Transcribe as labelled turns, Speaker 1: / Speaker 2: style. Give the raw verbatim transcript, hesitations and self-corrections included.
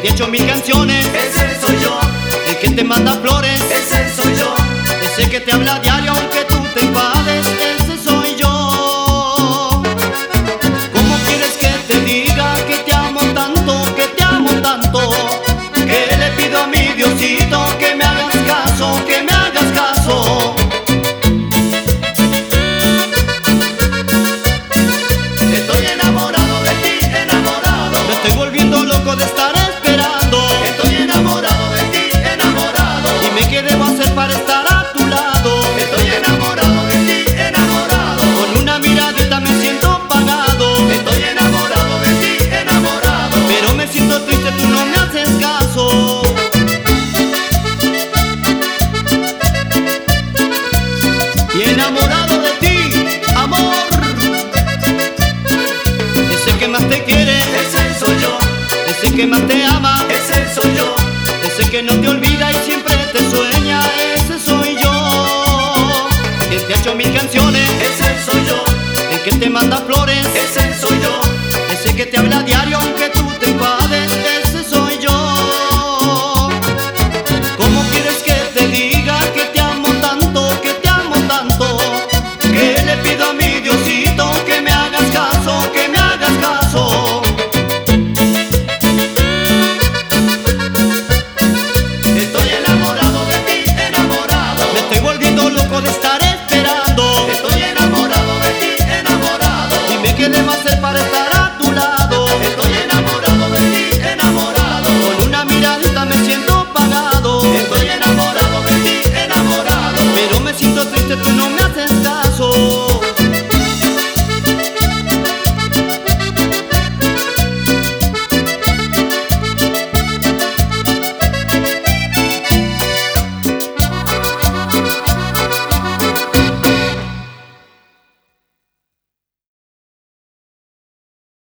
Speaker 1: hecho mil canciones,
Speaker 2: ese soy yo.
Speaker 1: el que te manda flores,
Speaker 2: Ese soy yo.
Speaker 1: ese que te habla diario aunque tú te enfades, ese soy yo. ¿Cómo quieres que te diga que te amo tanto, que te amo tanto? Que le pido a mi Diosito que me hagas caso, que me hagas caso.
Speaker 2: Estoy enamorado de ti, enamorado.
Speaker 1: Me estoy volviendo loco de estar esperando.
Speaker 2: Estoy enamorado de ti, enamorado.
Speaker 1: Dime qué debo hacer para estar a tu lado.
Speaker 2: Estoy enamorado de ti, enamorado.
Speaker 1: Con una miradita me siento pagado.
Speaker 2: Estoy enamorado de ti, enamorado.
Speaker 1: Pero me siento triste, tú no me haces caso. Y enamorado de ti, amor. Ese que más te quiere,
Speaker 2: Ese soy yo.
Speaker 1: ese que más te